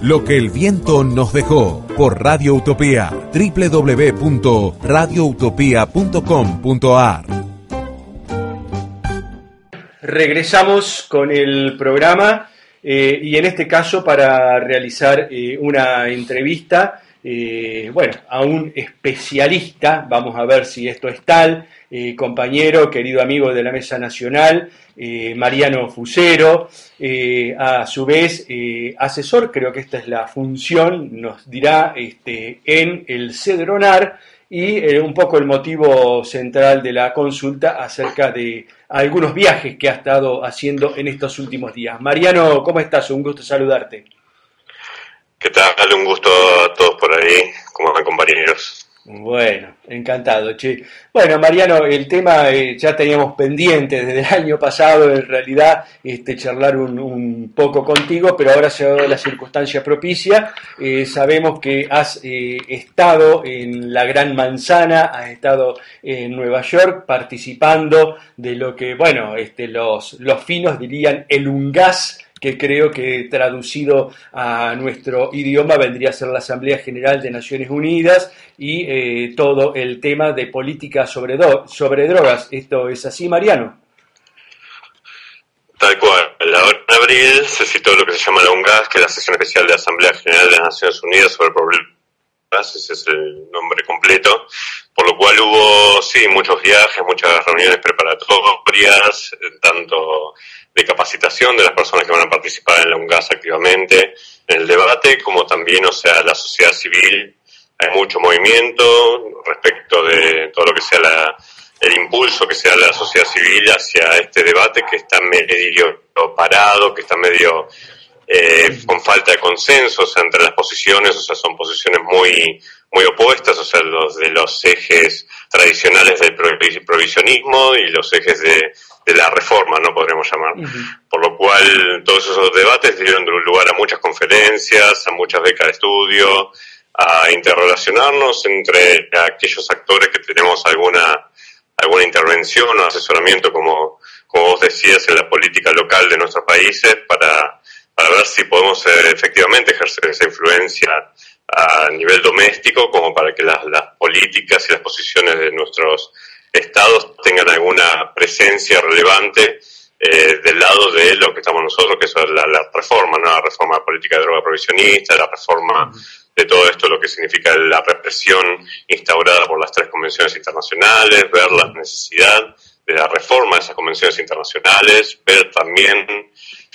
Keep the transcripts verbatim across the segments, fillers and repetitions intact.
Lo que el viento nos dejó por Radio Utopía, doble u doble u doble u punto radio utopía punto com punto a r. Regresamos con el programa eh, y en este caso para realizar eh, una entrevista eh, bueno, a un especialista, vamos a ver si esto es tal, eh, compañero, querido amigo de la Mesa Nacional, eh, Mariano Fusero, eh, a su vez eh, asesor, creo que esta es la función, nos dirá este, en el Cedronar, y eh, un poco el motivo central de la consulta acerca de algunos viajes que ha estado haciendo en estos últimos días. Mariano, ¿cómo estás? Un gusto saludarte. ¿Qué tal? Un gusto a todos por ahí. ¿Cómo van, compañeros? Bueno, encantado, che. Bueno, Mariano, el tema eh, ya teníamos pendiente desde el año pasado, en realidad, este, charlar un, un poco contigo, pero ahora se ha dado la circunstancia propicia. Eh, sabemos que has eh, estado en la Gran Manzana, has estado en Nueva York participando de lo que, bueno, este, los, los finos dirían el UNGAS, que creo que traducido a nuestro idioma vendría a ser la Asamblea General de Naciones Unidas, y eh, todo el tema de política sobre, do- sobre drogas. ¿Esto es así, Mariano? Tal cual. Ahora en abril se citó lo que se llama la UNGAS, que es la Sesión Especial de la Asamblea General de las Naciones Unidas sobre problemas. Ese es el nombre completo. Por lo cual hubo, sí, muchos viajes, muchas reuniones preparatorias, tanto de capacitación de las personas que van a participar en la UNGAS activamente en el debate, como también, o sea, la sociedad civil. Hay mucho movimiento respecto de todo lo que sea la, el impulso que sea la sociedad civil hacia este debate, que está medio parado, que está medio eh, con falta de consenso, o sea, entre las posiciones, o sea, son posiciones muy muy opuestas, o sea, los de los ejes tradicionales del prohibicionismo y los ejes de, de la reforma, ¿no? Podríamos llamar. Uh-huh. Por lo cual, todos esos debates dieron lugar a muchas conferencias, a muchas becas de estudio, a interrelacionarnos entre aquellos actores que tenemos alguna alguna intervención o asesoramiento, como, como vos decías, en la política local de nuestros países, para, para ver si podemos eh, efectivamente ejercer esa influencia a nivel doméstico, como para que las, las políticas y las posiciones de nuestros estados tengan alguna presencia relevante eh, del lado de lo que estamos nosotros, que es la, la reforma, ¿no? La reforma de la política de droga prohibicionista, la reforma uh-huh. de todo esto, lo que significa la represión instaurada por las tres convenciones internacionales, ver la necesidad de la reforma de esas convenciones internacionales, ver también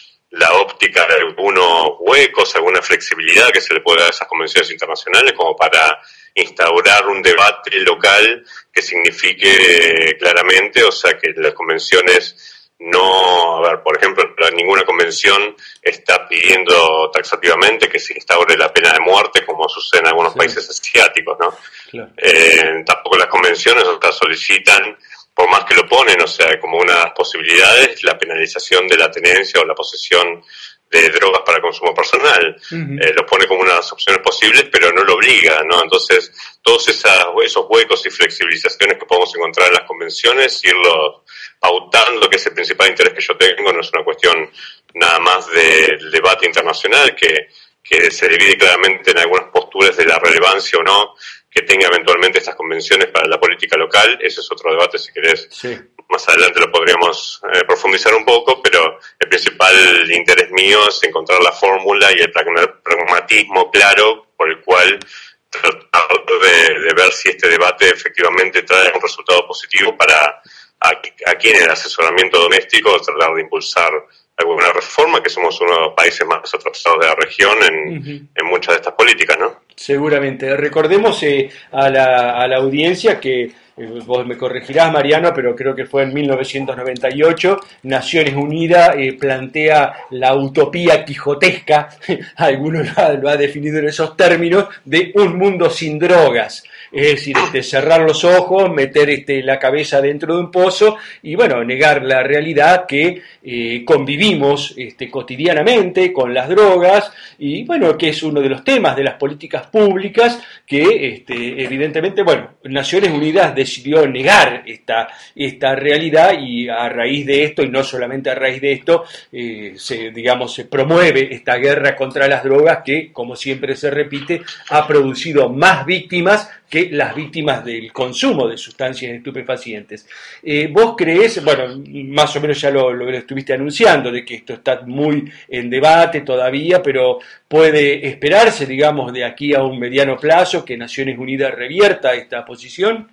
la óptica de algunos huecos, alguna flexibilidad que se le puede dar a esas convenciones internacionales, como para instaurar un debate local que signifique claramente, o sea, que las convenciones no, a ver, por ejemplo, ninguna convención está pidiendo taxativamente que se instaure la pena de muerte, como sucede en algunos sí. países asiáticos, ¿no? Claro. Eh, tampoco las convenciones, o sea, solicitan, por más que lo ponen, o sea, como unas posibilidades, la penalización de la tenencia o la posesión de drogas para consumo personal. Uh-huh. Eh, lo pone como unas opciones posibles, pero no lo obliga, ¿no? Entonces, todos esas, esos huecos y flexibilizaciones que podemos encontrar en las convenciones, irlos pautando, que es el principal interés que yo tengo, no es una cuestión nada más del debate internacional, que, que se divide claramente en algunas posturas de la relevancia o no que tenga eventualmente estas convenciones para la política local. Ese es otro debate, si querés, sí. más adelante lo podríamos eh, profundizar un poco, pero el principal interés mío es encontrar la fórmula y el pragmatismo claro por el cual tratar de, de ver si este debate efectivamente trae un resultado positivo para aquí en el asesoramiento doméstico, tratar de impulsar alguna reforma, que somos uno de los países más atrasados de la región en, uh-huh. en muchas de estas políticas, ¿no? Seguramente. Recordemos eh, a, la, a la audiencia que, eh, vos me corregirás, Mariano, pero creo que fue en mil novecientos noventa y ocho, Naciones Unidas eh, plantea la utopía quijotesca, algunos lo ha, lo ha definido en esos términos, de un mundo sin drogas. es decir, este, cerrar los ojos, meter este, la cabeza dentro de un pozo y, bueno, negar la realidad que eh, convivimos este, cotidianamente con las drogas y, bueno, que es uno de los temas de las políticas públicas que, este, evidentemente, bueno, Naciones Unidas decidió negar esta, esta realidad y a raíz de esto, y no solamente a raíz de esto, eh, se, digamos, se promueve esta guerra contra las drogas que, como siempre se repite, ha producido más víctimas que las víctimas del consumo de sustancias estupefacientes. Eh, ¿Vos creés, bueno, más o menos ya lo, lo estuviste anunciando, de que esto está muy en debate todavía, pero puede esperarse, digamos, de aquí a un mediano plazo que Naciones Unidas revierta esta posición?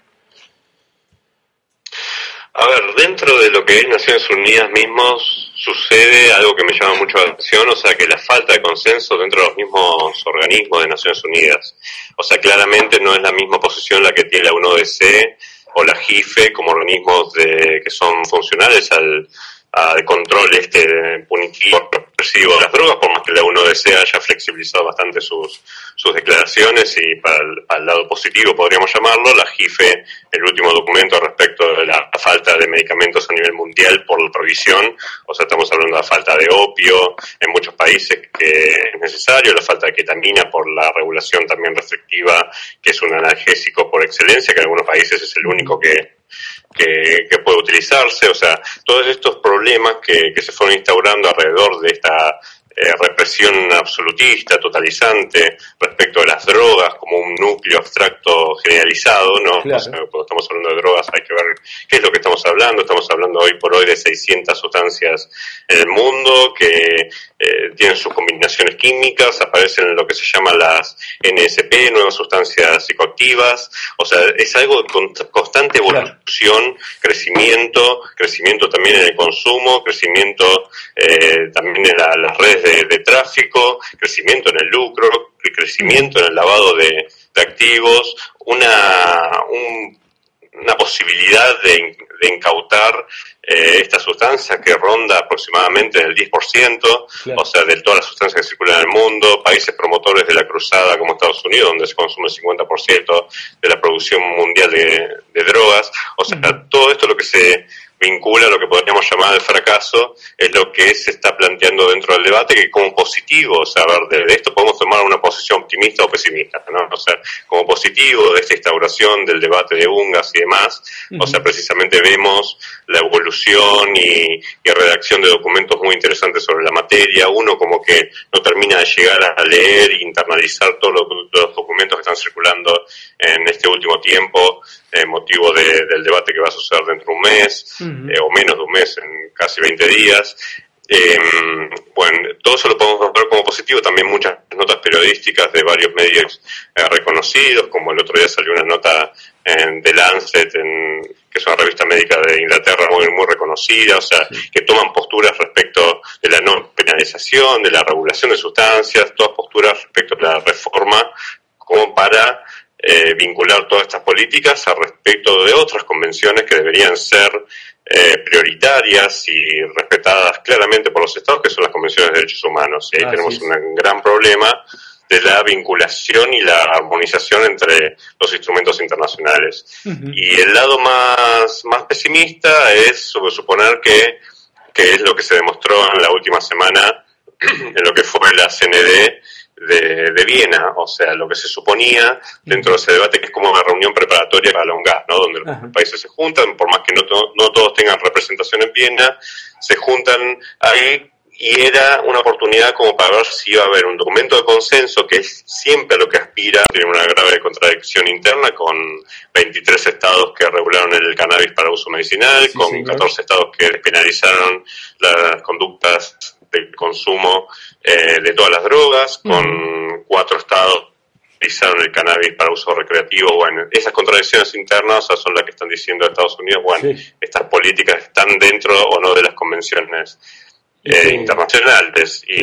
A ver, dentro de lo que es Naciones Unidas mismos sucede algo que me llama mucho la atención, o sea, que la falta de consenso dentro de los mismos organismos de Naciones Unidas. O sea, claramente no es la misma posición la que tiene la U N O D C o la G I F E como organismos de, que son funcionales al, al control este punitivo represivo de las drogas, por más que la U N O D C haya flexibilizado bastante sus, sus declaraciones y para el, para el lado positivo podríamos llamarlo, la G I F E, el último documento respecto de la falta de medicamentos a nivel mundial por la prohibición, o sea, estamos hablando de la falta de opio en muchos países que es necesario, la falta de ketamina por la regulación también restrictiva, que es un analgésico por excelencia, que en algunos países es el único que Que, que puede utilizarse, o sea, todos estos problemas que, que se fueron instaurando alrededor de esta eh, represión absolutista, totalizante, respecto de las drogas como un núcleo abstracto generalizado, ¿no? Claro. O sea, cuando estamos hablando de drogas hay que ver qué es lo que estamos hablando. Estamos hablando hoy por hoy de seiscientas sustancias en el mundo que eh, tienen sus combinaciones químicas, aparecen en lo que se llama las N S P, nuevas sustancias psicoactivas, o sea, es algo de constante evolución, crecimiento, crecimiento también en el consumo, crecimiento eh, también en la, las redes de, de tráfico, crecimiento en el lucro, crecimiento en el lavado de, de activos, una, un, una posibilidad de, de incautar eh, esta sustancia que ronda aproximadamente el diez por ciento, claro. O sea, de todas las sustancias que circulan en el mundo, países promotores de la cruzada como Estados Unidos, donde se consume el cincuenta por ciento de la producción mundial de, de drogas, o sea, uh-huh. Todo esto lo que se vincula a lo que podríamos llamar el fracaso, es lo que se está planteando dentro del debate, que como positivo, o sea, a ver, de esto podemos tomar una posición optimista o pesimista, ¿no? O sea, como positivo de esta instauración del debate de UNGAS y demás, uh-huh. O sea, precisamente vemos la evolución y, y redacción de documentos muy interesantes sobre la materia, uno como que no termina de llegar a leer e internalizar todos los, los documentos que están circulando en este último tiempo, eh, motivo de, del debate que va a suceder dentro de un mes, uh-huh. eh, o menos de un mes, en casi veinte días. Eh, bueno, todo eso lo podemos ver como positivo, también muchas notas periodísticas de varios medios eh, reconocidos, como el otro día salió una nota en The Lancet, en, que es una revista médica de Inglaterra muy, muy reconocida, o sea, sí. Que toman posturas respecto de la no penalización, de la regulación de sustancias, todas posturas respecto de la reforma, como para Eh, vincular todas estas políticas a respecto de otras convenciones que deberían ser eh, prioritarias y respetadas claramente por los estados, que son las convenciones de derechos humanos. Y ahí ah, tenemos sí. un gran problema de la vinculación y la armonización entre los instrumentos internacionales. Uh-huh. Y el lado más, más pesimista es suponer que, que es lo que se demostró en la última semana en lo que fue la C N D De, de Viena, o sea, lo que se suponía dentro de ese debate, que es como una reunión preparatoria para la UNGAS, ¿no? Donde los uh-huh. países se juntan, por más que no, to- no todos tengan representación en Viena, se juntan ahí y era una oportunidad como para ver si iba a haber un documento de consenso, que es siempre a lo que aspira. Tiene una grave contradicción interna con veintitrés estados que regularon el cannabis para uso medicinal, sí, con señor. catorce estados que despenalizaron las conductas de consumo eh, de todas las drogas, mm. con cuatro estados que utilizaron el cannabis para uso recreativo. Bueno, esas contradicciones internas son las que están diciendo Estados Unidos, bueno, sí. Estas políticas están dentro o no de las convenciones eh, sí. internacionales, y, claro.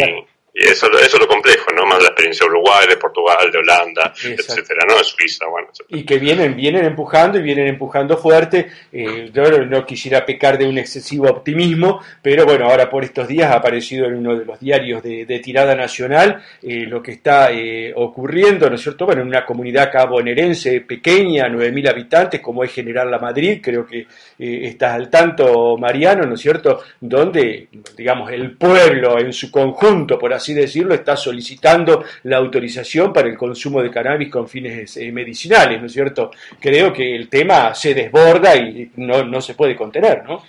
Y eso, eso es lo complejo, ¿no? Más la experiencia de Uruguay, de Portugal, de Holanda, exacto, etcétera, ¿no? De Suiza, bueno, etcétera. Y que vienen, vienen empujando y vienen empujando fuerte. Eh, yo no quisiera pecar de un excesivo optimismo, pero bueno, ahora por estos días ha aparecido en uno de los diarios de, de tirada nacional eh, lo que está eh, ocurriendo, ¿no es cierto? Bueno, en una comunidad cabonerense pequeña, nueve mil habitantes, como es General La Madrid, creo que eh, estás al tanto, Mariano, ¿no es cierto? Donde, digamos, el pueblo en su conjunto, por así decirlo, está solicitando la autorización para el consumo de cannabis con fines eh, medicinales, ¿no es cierto? Creo que el tema se desborda y no, no se puede contener, ¿no?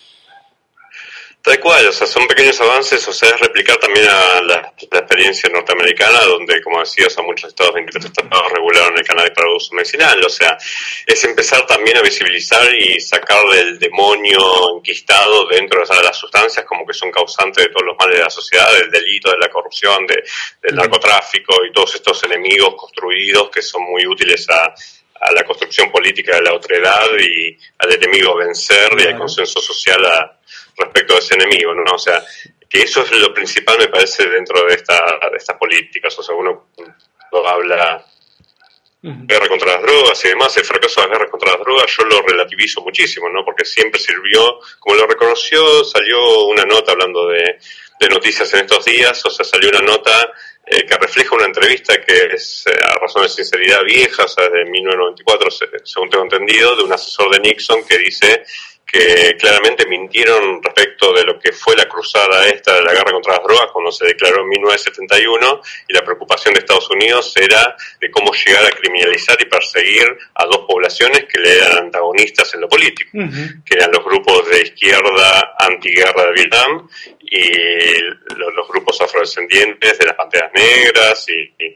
Tal cual, o sea, son pequeños avances, o sea, es replicar también a la, la experiencia norteamericana, donde, como decías, a muchos estados, veintitrés estados regularon el cannabis para uso medicinal, o sea, es empezar también a visibilizar y sacar del demonio enquistado dentro de las sustancias como que son causantes de todos los males de la sociedad, del delito, de la corrupción, de, del narcotráfico y todos estos enemigos construidos que son muy útiles a a la construcción política de la otredad y al enemigo vencer y al consenso social a, respecto de ese enemigo, ¿no? O sea, que eso es lo principal, me parece, dentro de esta de estas políticas. O sea, uno lo habla uh-huh. guerra contra las drogas y demás, el fracaso de la guerra contra las drogas yo lo relativizo muchísimo, ¿no? Porque siempre sirvió, como lo reconoció, salió una nota hablando de, de noticias en estos días, o sea, salió una nota Eh, que refleja una entrevista que es, eh, a razón de sinceridad, vieja, o sea, de mil novecientos noventa y cuatro, se, según tengo entendido, de un asesor de Nixon que dice que claramente mintieron respecto de lo que fue la cruzada esta de la guerra contra las drogas cuando se declaró en mil novecientos setenta y uno, y la preocupación de Estados Unidos era de cómo llegar a criminalizar y perseguir a dos poblaciones que le eran antagonistas en lo político, uh-huh. que eran los grupos de izquierda antiguerra de Vietnam y los, los grupos afrodescendientes de las Panteras Negras y, y,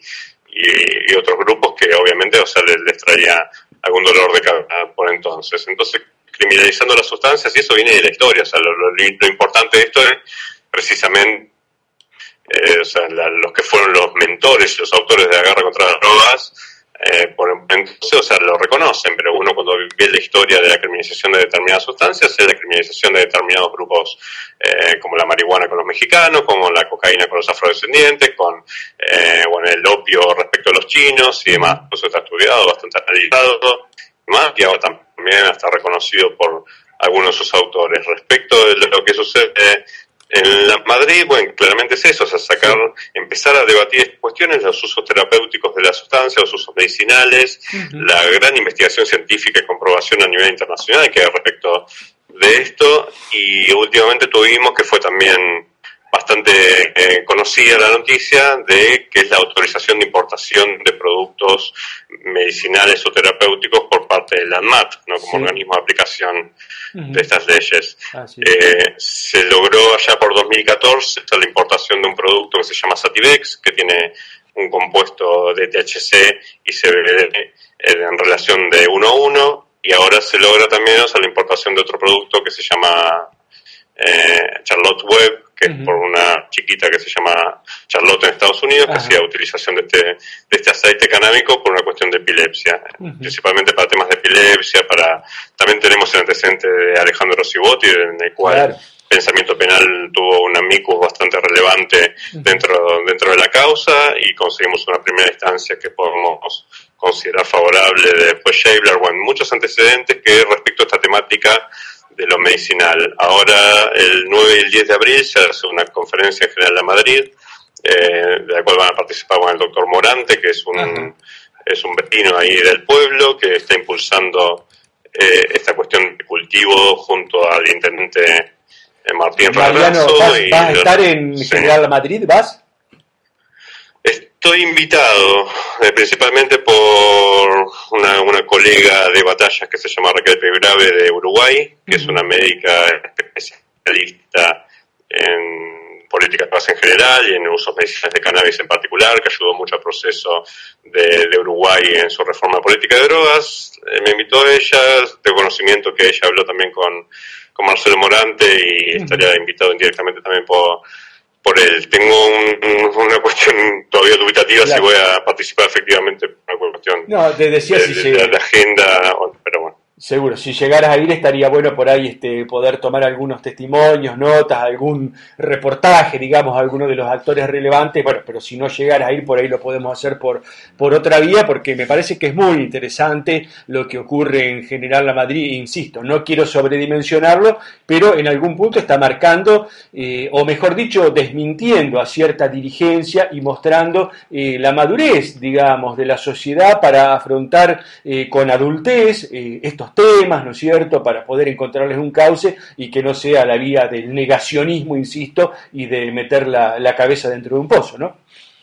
y otros grupos que obviamente, o sea, les, les traía algún dolor de cabeza por entonces. Entonces, criminalizando las sustancias, y eso viene de la historia, o sea, lo, lo, lo importante de esto es precisamente eh, o sea, la, los que fueron los mentores y los autores de la guerra contra las drogas, eh, por entonces, o sea, lo reconocen, pero uno cuando ve la historia de la criminalización de determinadas sustancias, es la criminalización de determinados grupos, eh, como la marihuana con los mexicanos, como la cocaína con los afrodescendientes, con eh, bueno, el opio respecto a los chinos y demás. Eso está estudiado, bastante analizado, más, y ahora también hasta reconocido por algunos de sus autores. Respecto de lo que sucede en la Madrid, bueno, claramente es eso, o sea, sacar, empezar a debatir cuestiones, los usos terapéuticos de la sustancia, los usos medicinales, uh-huh. la gran investigación científica y comprobación a nivel internacional que hay respecto de esto, y últimamente tuvimos, que fue también bastante eh, conocida la noticia, de que es la autorización de importación de productos medicinales o terapéuticos por parte de la ANMAT, ¿no? Como sí. organismo de aplicación uh-huh. de estas leyes. Ah, sí. eh, se logró allá por dos mil catorce la importación de un producto que se llama Sativex, que tiene un compuesto de T H C y C B D en relación de uno a uno, y ahora se logra también, o sea, la importación de otro producto que se llama eh, Charlotte Web, que uh-huh. es por una chiquita que se llama Charlotte en Estados Unidos, uh-huh. que hacía utilización de este, de este aceite canábico por una cuestión de epilepsia, uh-huh. principalmente para temas de epilepsia, para también tenemos el antecedente de Alejandro Sibotti, en el cual claro. pensamiento penal tuvo un amicus bastante relevante uh-huh. dentro, dentro de la causa, y conseguimos una primera instancia que podemos considerar favorable. Después Scheibler, bueno, muchos antecedentes que respecto a esta temática de lo medicinal. Ahora, el nueve y el diez de abril se hace una conferencia general en Madrid, eh, de la cual van a participar con el doctor Morante, que es un uh-huh. es un vecino ahí del pueblo, que está impulsando eh, esta cuestión de cultivo junto al intendente eh, Martín Randazzo. ¿Vas, y ¿vas a estar los, en sí. General Madrid? ¿Vas? Estoy invitado, eh, principalmente por una, una colega de batallas que se llama Raquel Pebrave de Uruguay, que uh-huh. es una médica especialista en políticas de paz en general y en usos medicinales de cannabis en particular, que ayudó mucho al proceso de, de Uruguay en su reforma política de drogas. Eh, me invitó a ella, de conocimiento que ella habló también con, con Marcelo Morante, y uh-huh. estaría invitado indirectamente también por... por él. Tengo un, una cuestión todavía dubitativa claro. si voy a participar efectivamente por una cuestión no, te decía de, si de, se... de la agenda, pero bueno. Seguro, si llegaras a ir estaría bueno por ahí este, poder tomar algunos testimonios, notas, algún reportaje, digamos, alguno de los actores relevantes, bueno, pero si no llegaras a ir por ahí lo podemos hacer por, por otra vía, porque me parece que es muy interesante lo que ocurre en General La Madrid, insisto, no quiero sobredimensionarlo, pero en algún punto está marcando, eh, o mejor dicho, desmintiendo a cierta dirigencia y mostrando eh, la madurez, digamos, de la sociedad para afrontar eh, con adultez eh, estos temas, ¿no es cierto?, para poder encontrarles un cauce y que no sea la vía del negacionismo, insisto, y de meter la, la cabeza dentro de un pozo, ¿no?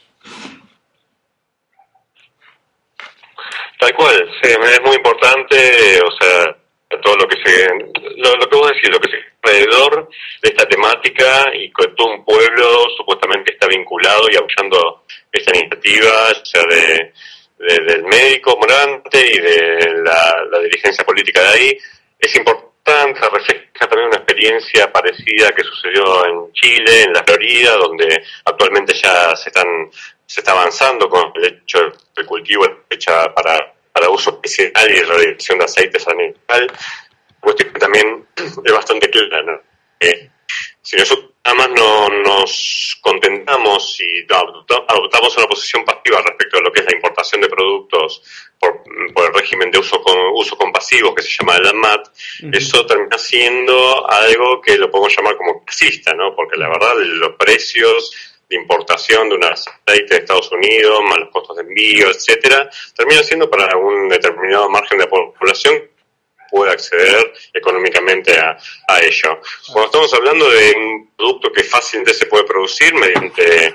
Tal cual, sí, es muy importante, o sea, todo lo que se, lo, lo que vos decís, lo que se alrededor de esta temática y con todo un pueblo supuestamente está vinculado y apoyando esta iniciativa, o sea, de De, del médico Morante y de la, la dirigencia política de ahí, es importante, refleja también una experiencia parecida que sucedió en Chile, en la Florida, donde actualmente ya se están se está avanzando con el hecho del cultivo hecha para, para uso medicinal y reducción de aceites animal, cuestión que también es bastante clara, ¿no? Eh, si nosotros nada más no nos contentamos y adoptamos una posición pasiva respecto a lo que es la importación de productos por, por el régimen de uso con, uso compasivo que se llama el ANMAT, uh-huh. Eso termina siendo algo que lo podemos llamar como clasista, ¿no? Porque la verdad los precios de importación de un aceite de Estados Unidos, más los costos de envío, etcétera, termina siendo para un determinado margen de población puede acceder económicamente a, a ello. Cuando estamos hablando de un producto que fácilmente se puede producir mediante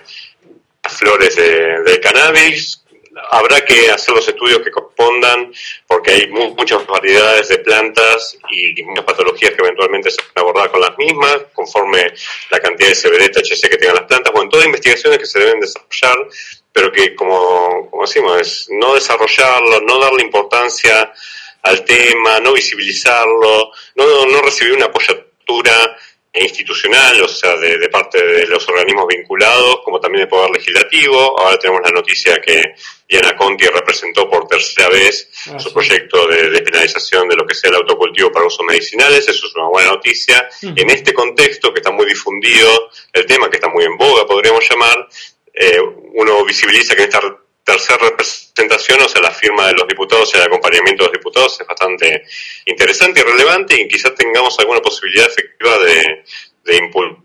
flores de, de cannabis, habrá que hacer los estudios que correspondan porque hay mu- muchas variedades de plantas y, y muchas patologías que eventualmente se van a abordar con las mismas conforme la cantidad de C B D, T H C que tengan las plantas. Bueno, todas investigaciones que se deben desarrollar, pero que como, como decimos, es no desarrollarlo, no darle importancia al tema, no visibilizarlo, no, no recibir una apoyatura institucional, o sea, de, de parte de los organismos vinculados, como también del Poder Legislativo. Ahora tenemos la noticia que Diana Conti representó por tercera vez ah, su sí. proyecto de despenalización de lo que sea el autocultivo para usos medicinales. Eso es una buena noticia. Uh-huh. En este contexto, que está muy difundido, el tema que está muy en boga, podríamos llamar, eh, uno visibiliza que en esta tercera representación, o sea, la firma de los diputados y el acompañamiento de los diputados es bastante interesante y relevante, y quizás tengamos alguna posibilidad efectiva de, de impulsar,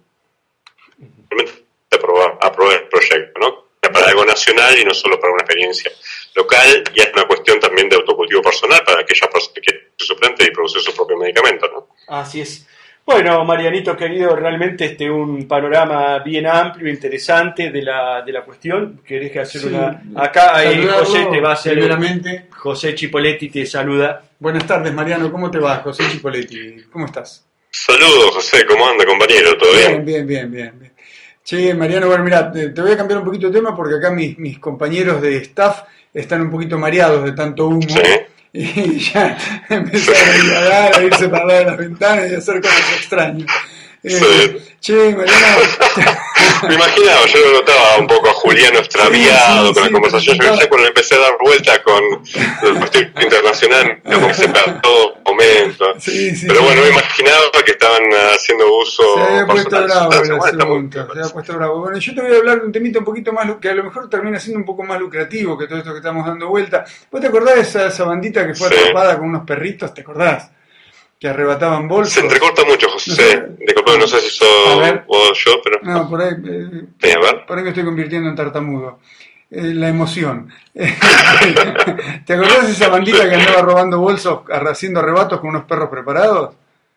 de aprobar, aprobar el proyecto, ¿no? Para algo nacional y no solo para una experiencia local, y es una cuestión también de autocultivo personal para aquellas personas que quieren su planta y producir su propio medicamento, ¿no? Así es. Bueno, Marianito querido, realmente este un panorama bien amplio, interesante de la de la cuestión. ¿Querés que hacer sí, una acá eh, José te va a hacer primeramente. José Chipoletti te saluda. Buenas tardes, Mariano, ¿cómo te va? José Chipoletti, ¿cómo estás? Saludos, José, ¿cómo anda, compañero? ¿Todo bien? Bien, bien, bien, bien. Che, Mariano, bueno, mira, te, te voy a cambiar un poquito de tema porque acá mis, mis compañeros de staff están un poquito mareados de tanto humo. ¿Sí? Y ya empezaron a divagar, a irse para allá de las ventanas y a hacer cosas extrañas. Eh, sí. Che, Mariano. Me imaginaba, yo lo notaba un poco a Juliano extraviado sí, sí, con sí, la conversación. Yo sé cuando empecé a dar vuelta con el cuestión internacional, como que se todo momento. Sí, sí, Pero sí, bueno, sí. me imaginaba que estaban haciendo uso. Se había puesto bravo el asunto. Se había puesto bravo. Bueno, yo te voy a hablar de un temita un poquito más, que a lo mejor termina siendo un poco más lucrativo que todo esto que estamos dando vuelta. ¿Vos te acordás de esa, esa bandita que fue sí. atrapada con unos perritos? ¿Te acordás? Que arrebataban bolsos. Se entrecorta mucho, José. No sé, Disculpe, no sé si sos o yo, pero... No, por ahí, eh, sí, por ahí me estoy convirtiendo en tartamudo. Eh, la emoción. ¿Te acordás de esa bandita que andaba robando bolsos, haciendo arrebatos con unos perros preparados?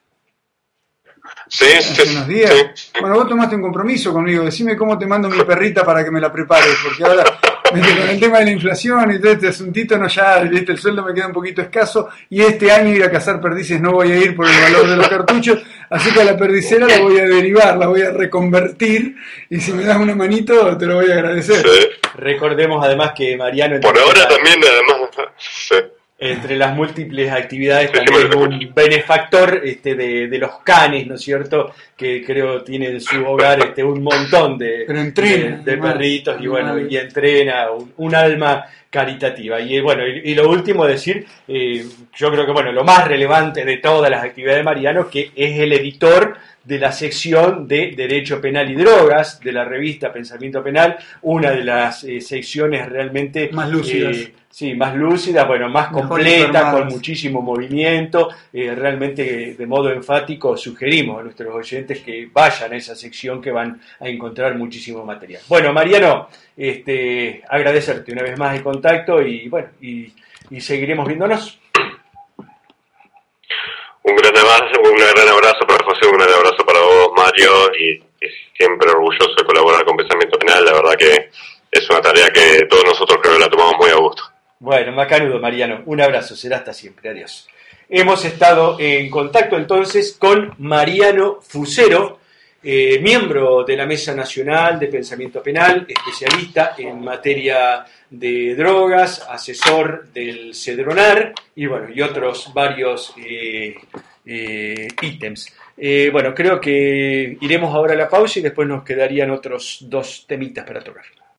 Sí, Hace sí, unos días. Sí. Bueno, vos tomaste un compromiso conmigo. Decime cómo te mando mi perrita para que me la prepares, porque ahora... Con el tema de la inflación y todo este asuntito, no, ya, ¿viste? El sueldo me queda un poquito escaso y este año ir a cazar perdices no voy a ir por el valor de los cartuchos, así que a la perdicera la voy a derivar, la voy a reconvertir, y si me das una manito te lo voy a agradecer. Sí. Recordemos además que Mariano... Por ahora también, además... Sí. Entre las múltiples actividades también es un benefactor este, de, de los canes, ¿no es cierto? Que creo tiene en su hogar este, un montón de, Pero entrena, de, de perritos y bueno, y entrena un, un alma caritativa. Y bueno, y, y lo último decir, eh, yo creo que bueno, lo más relevante de todas las actividades de Mariano, que es el editor de la sección de Derecho Penal y Drogas de la revista Pensamiento Penal, una de las eh, secciones realmente más lúcidas. Eh, sí, más lúcida, bueno, más Mejor completa, informadas. con muchísimo movimiento. Eh, realmente, de modo enfático, sugerimos a nuestros oyentes que vayan a esa sección, que van a encontrar muchísimo material. Bueno, Mariano, este, agradecerte una vez más el contacto y bueno, y, y seguiremos viéndonos. Un gran abrazo, un gran abrazo para José, un gran abrazo para vos, Mario, y, y siempre orgulloso de colaborar con Pensamiento Penal. La verdad que es una tarea que todos nosotros creo que la tomamos muy a gusto. Bueno, macanudo, Mariano. Un abrazo, será hasta siempre. Adiós. Hemos estado en contacto entonces con Mariano Fusero, eh, miembro de la Mesa Nacional de Pensamiento Penal, especialista en materia de drogas, asesor del Cedronar y bueno, y otros varios eh, eh, ítems. Eh, bueno, creo que iremos ahora a la pausa y después nos quedarían otros dos temitas para tocar.